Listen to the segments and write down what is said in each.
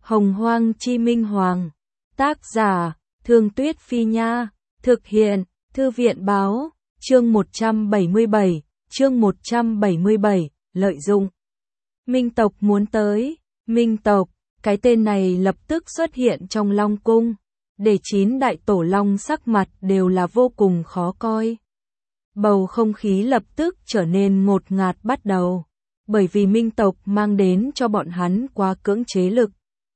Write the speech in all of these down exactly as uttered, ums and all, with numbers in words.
Hồng Hoang Chi Minh Hoàng. Tác giả, Thương Tuyết Phi Nha. Thực hiện, Thư viện Báo. Chương một trăm bảy mươi bảy, chương một trăm bảy mươi bảy, lợi dụng. Minh tộc muốn tới. Minh tộc, cái tên này lập tức xuất hiện trong Long Cung, để chín đại tổ long sắc mặt đều là vô cùng khó coi. Bầu không khí lập tức trở nên ngột ngạt bắt đầu, bởi vì Minh tộc mang đến cho bọn hắn quá cưỡng chế lực.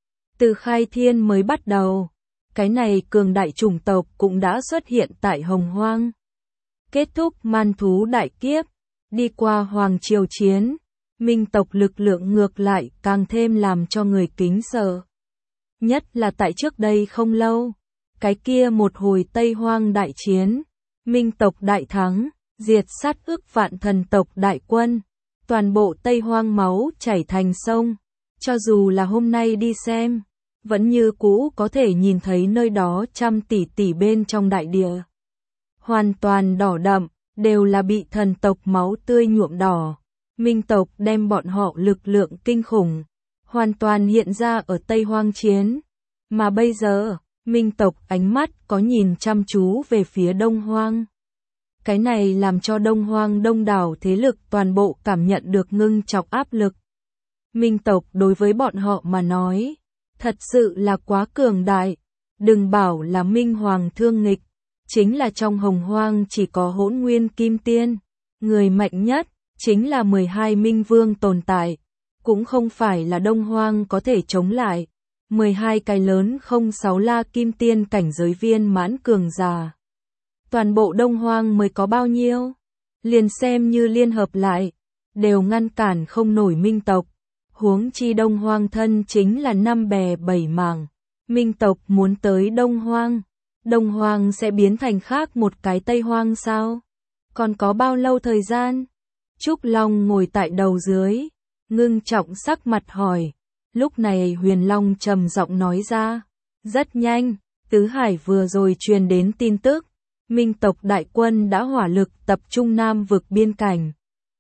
Từ khai thiên mới bắt đầu, cái này cường đại chủng tộc cũng đã xuất hiện tại Hồng Hoang. Kết thúc man thú đại kiếp, đi qua Hoàng Triều chiến, Minh tộc lực lượng ngược lại càng thêm làm cho người kính sợ. Nhất là tại trước đây không lâu, cái kia một hồi Tây Hoang đại chiến, Minh tộc đại thắng, diệt sát ước vạn thần tộc đại quân, toàn bộ Tây Hoang máu chảy thành sông. Cho dù là hôm nay đi xem, vẫn như cũ có thể nhìn thấy nơi đó trăm tỷ tỷ bên trong đại địa. Hoàn toàn đỏ đậm, đều là bị thần tộc máu tươi nhuộm đỏ. Minh tộc đem bọn họ lực lượng kinh khủng, hoàn toàn hiện ra ở Tây Hoang chiến. Mà bây giờ, Minh tộc ánh mắt có nhìn chăm chú về phía Đông Hoang. Cái này làm cho Đông Hoang đông đảo thế lực toàn bộ cảm nhận được ngưng chọc áp lực. Minh tộc đối với bọn họ mà nói, thật sự là quá cường đại. Đừng bảo là Minh Hoàng thương nghịch, chính là trong Hồng Hoang chỉ có Hỗn Nguyên Kim Tiên, người mạnh nhất, chính là mười hai Minh Vương tồn tại, cũng không phải là Đông Hoang có thể chống lại. mười hai cái lớn không sáu la Kim Tiên cảnh giới viên mãn cường giả. Toàn bộ Đông Hoang mới có bao nhiêu? Liền xem như liên hợp lại, đều ngăn cản không nổi Minh tộc. Huống chi Đông Hoang thân chính là năm bè bảy mảng. Minh tộc muốn tới Đông Hoang, Đông Hoang sẽ biến thành khác một cái Tây Hoang sao? Còn có bao lâu thời gian? Trúc Long ngồi tại đầu dưới, ngưng trọng sắc mặt hỏi. Lúc này Huyền Long trầm giọng nói ra. Rất nhanh, Tứ Hải vừa rồi truyền đến tin tức. Minh tộc đại quân đã hỏa lực tập trung Nam vực biên cảnh.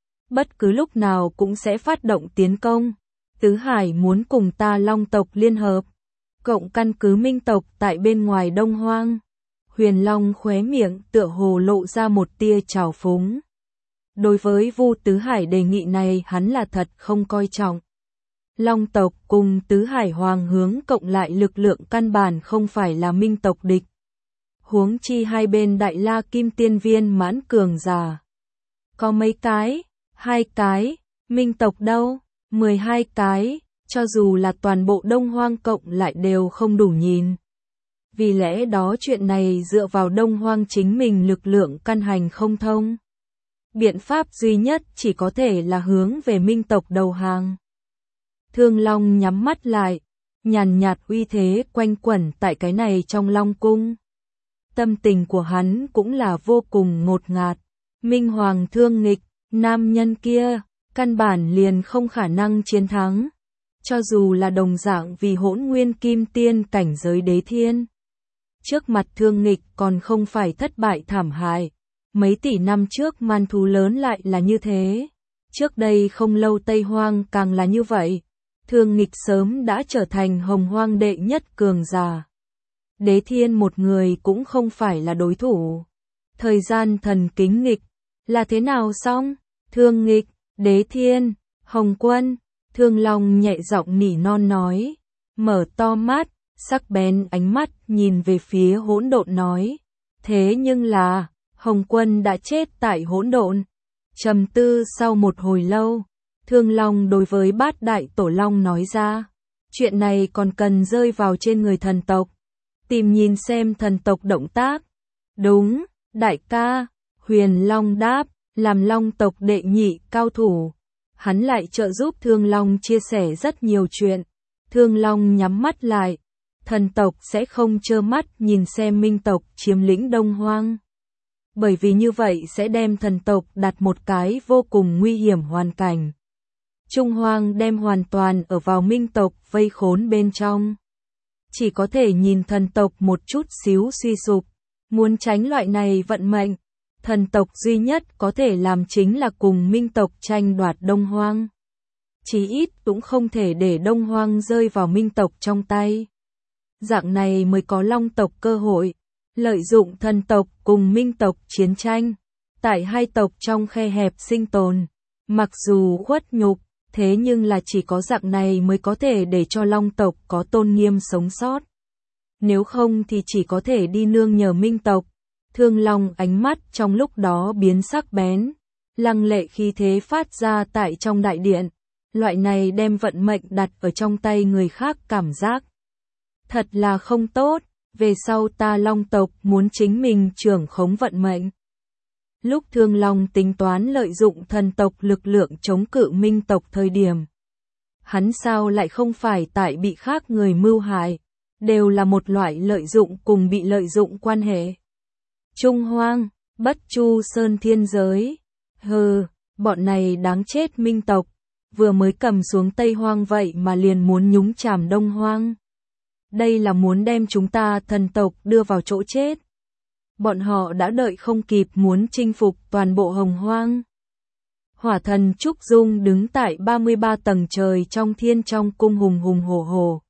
Bất cứ lúc nào cũng sẽ phát động tiến công. Tứ Hải muốn cùng ta Long tộc liên hợp, cộng căn cứ Minh tộc tại bên ngoài Đông Hoang. Huyền Long khóe miệng tựa hồ lộ ra một tia trào phúng. Đối với Vu Tứ Hải đề nghị này hắn là thật không coi trọng. Long tộc cùng Tứ Hải Hoàng hướng cộng lại lực lượng căn bản không phải là Minh tộc địch. Huống chi hai bên đại la Kim Tiên viên mãn cường giả. Có mấy cái? Hai cái. Minh tộc đâu? Mười hai cái. Cho dù là toàn bộ Đông Hoang cộng lại đều không đủ nhìn. Vì lẽ đó chuyện này dựa vào Đông Hoang chính mình lực lượng căn hành không thông. Biện pháp duy nhất chỉ có thể là hướng về Minh tộc đầu hàng. Thương Long nhắm mắt lại, nhàn nhạt uy thế quanh quẩn tại cái này trong Long Cung. Tâm tình của hắn cũng là vô cùng ngột ngạt. Minh Hoàng thương nghịch, nam nhân kia, căn bản liền không khả năng chiến thắng. Cho dù là đồng dạng vì Hỗn Nguyên Kim Tiên cảnh giới đế thiên. Trước mặt thương nghịch còn không phải thất bại thảm hại. Mấy tỷ năm trước man thú lớn lại là như thế. Trước đây không lâu Tây Hoang càng là như vậy. Thương nghịch sớm đã trở thành Hồng Hoang đệ nhất cường giả. Đế thiên một người cũng không phải là đối thủ. Thời gian thần kính nghịch, là thế nào xong? Thương nghịch, đế thiên, Hồng Quân, Thương Long nhẹ giọng nỉ non nói. Mở to mắt, sắc bén ánh mắt nhìn về phía hỗn độn nói. Thế nhưng là, Hồng Quân đã chết tại hỗn độn. Trầm tư sau một hồi lâu, Thương Long đối với bát đại tổ long nói ra. Chuyện này còn cần rơi vào trên người thần tộc. Tìm nhìn xem thần tộc động tác. Đúng, đại ca, Huyền Long đáp, làm Long tộc đệ nhị cao thủ. Hắn lại trợ giúp Thương Long chia sẻ rất nhiều chuyện. Thương Long nhắm mắt lại. Thần tộc sẽ không trơ mắt nhìn xem Minh tộc chiếm lĩnh Đông Hoang. Bởi vì như vậy sẽ đem thần tộc đặt một cái vô cùng nguy hiểm hoàn cảnh. Trung Hoang đem hoàn toàn ở vào Minh tộc vây khốn bên trong. Chỉ có thể nhìn thần tộc một chút xíu suy sụp. Muốn tránh loại này vận mệnh, thần tộc duy nhất có thể làm chính là cùng Minh tộc tranh đoạt Đông Hoang. chí ít cũng không thể để Đông Hoang rơi vào Minh tộc trong tay. Dạng này mới có Long tộc cơ hội, lợi dụng thần tộc cùng Minh tộc chiến tranh, tại hai tộc trong khe hẹp sinh tồn. Mặc dù khuất nhục, thế nhưng là chỉ có dạng này mới có thể để cho Long tộc có tôn nghiêm sống sót. Nếu không thì chỉ có thể đi nương nhờ Minh tộc. Thương Long ánh mắt trong lúc đó biến sắc bén, lăng lệ khí thế phát ra tại trong đại điện. Loại này đem vận mệnh đặt ở trong tay người khác cảm giác thật là không tốt, về sau ta Long tộc muốn chính mình trưởng khống vận mệnh. Lúc Thương Long tính toán lợi dụng thần tộc lực lượng chống cự Minh tộc thời điểm, hắn sao lại không phải tại bị khác người mưu hại, đều là một loại lợi dụng cùng bị lợi dụng quan hệ. Trung Hoang, Bất Chu Sơn thiên giới, hừ, bọn này đáng chết Minh tộc, vừa mới cầm xuống Tây Hoang vậy mà liền muốn nhúng chàm Đông Hoang. Đây là muốn đem chúng ta thần tộc đưa vào chỗ chết. Bọn họ đã đợi không kịp muốn chinh phục toàn bộ Hồng Hoang. Hỏa thần Trúc Dung đứng tại ba mươi ba tầng trời trong thiên trong cung hùng hùng hổ hổ.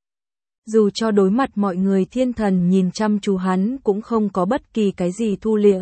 Dù cho đối mặt mọi người thiên thần nhìn chăm chú hắn cũng không có bất kỳ cái gì thu liễm.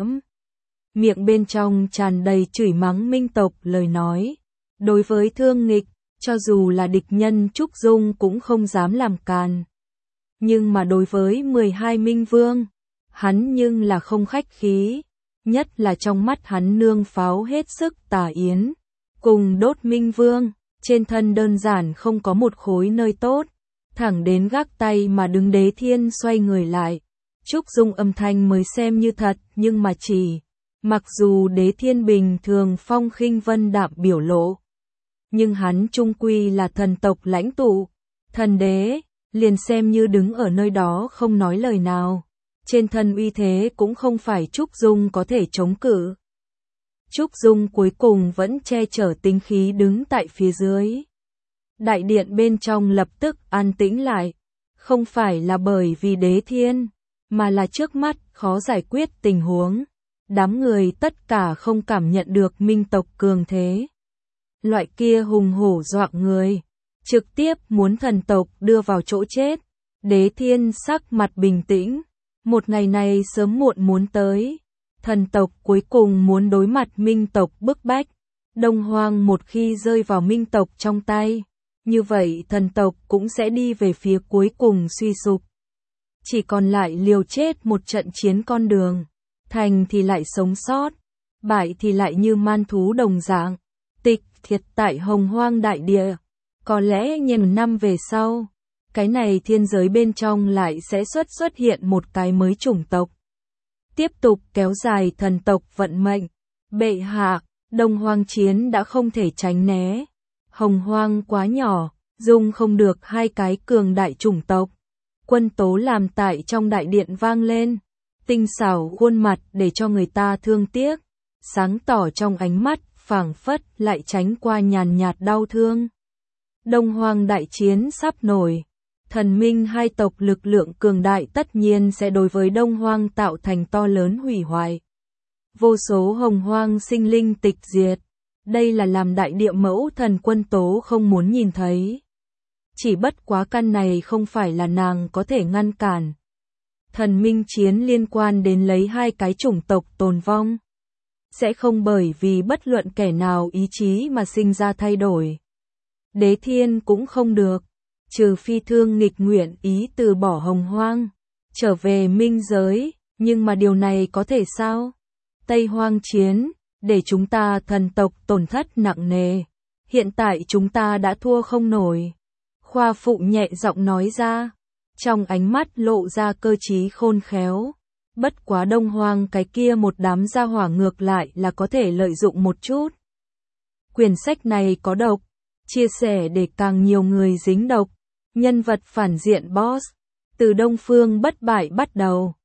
Miệng bên trong tràn đầy chửi mắng Minh tộc lời nói. Đối với Thương Nghịch, cho dù là địch nhân Trúc Dung cũng không dám làm càn. Nhưng mà đối với mười hai Minh Vương, hắn nhưng là không khách khí. Nhất là trong mắt hắn nương pháo hết sức tà yến. Cùng đốt Minh Vương, trên thân đơn giản không có một khối nơi tốt. Thẳng đến gác tay mà đứng Đế Thiên xoay người lại. Trúc Dung âm thanh mới xem như thật, nhưng mà chỉ. Mặc dù Đế Thiên bình thường phong khinh vân đạm biểu lộ, nhưng hắn trung quy là thần tộc lãnh tụ, thần đế, liền xem như đứng ở nơi đó không nói lời nào. Trên thân uy thế cũng không phải Trúc Dung có thể chống cự. Trúc Dung cuối cùng vẫn che chở tính khí đứng tại phía dưới. Đại điện bên trong lập tức an tĩnh lại, không phải là bởi vì Đế Thiên, mà là trước mắt khó giải quyết tình huống. Đám người tất cả không cảm nhận được Minh tộc cường thế. Loại kia hùng hổ dọa người, trực tiếp muốn thần tộc đưa vào chỗ chết. Đế Thiên sắc mặt bình tĩnh, một ngày này sớm muộn muốn tới. Thần tộc cuối cùng muốn đối mặt Minh tộc bức bách. Đông Hoang một khi rơi vào Minh tộc trong tay, như vậy thần tộc cũng sẽ đi về phía cuối cùng suy sụp. Chỉ còn lại liều chết một trận chiến con đường. Thành thì lại sống sót, bại thì lại như man thú đồng dạng, tịch thiệt tại Hồng Hoang đại địa. Có lẽ nghìn năm về sau, cái này thiên giới bên trong lại sẽ xuất xuất hiện một cái mới chủng tộc. Tiếp tục kéo dài thần tộc vận mệnh. Bệ hạ, Đông Hoang chiến đã không thể tránh né. Hồng Hoang quá nhỏ, dung không được hai cái cường đại chủng tộc. Quân tố làm tại trong đại điện vang lên. Tinh xảo khuôn mặt để cho người ta thương tiếc, sáng tỏ trong ánh mắt, phảng phất lại tránh qua nhàn nhạt đau thương. Đông Hoang đại chiến sắp nổi, thần minh hai tộc lực lượng cường đại tất nhiên sẽ đối với Đông Hoang tạo thành to lớn hủy hoại. Vô số Hồng Hoang sinh linh tịch diệt, đây là làm đại địa mẫu thần Quân Tố không muốn nhìn thấy. Chỉ bất quá căn này không phải là nàng có thể ngăn cản. Thần minh chiến liên quan đến lấy hai cái chủng tộc tồn vong. Sẽ không bởi vì bất luận kẻ nào ý chí mà sinh ra thay đổi. Đế Thiên cũng không được, trừ phi Thương Nghịch nguyện ý từ bỏ Hồng Hoang, trở về minh giới, nhưng mà điều này có thể sao? Tây Hoang chiến, để chúng ta thần tộc tổn thất nặng nề. Hiện tại chúng ta đã thua không nổi. Khoa Phụ nhẹ giọng nói ra. Trong ánh mắt lộ ra cơ trí khôn khéo. Bất quá Đông Hoang cái kia một đám gia hỏa ngược lại là có thể lợi dụng một chút. Quyển sách này có độc, chia sẻ để càng nhiều người dính độc. Nhân vật phản diện boss, từ Đông Phương bất bại bắt đầu.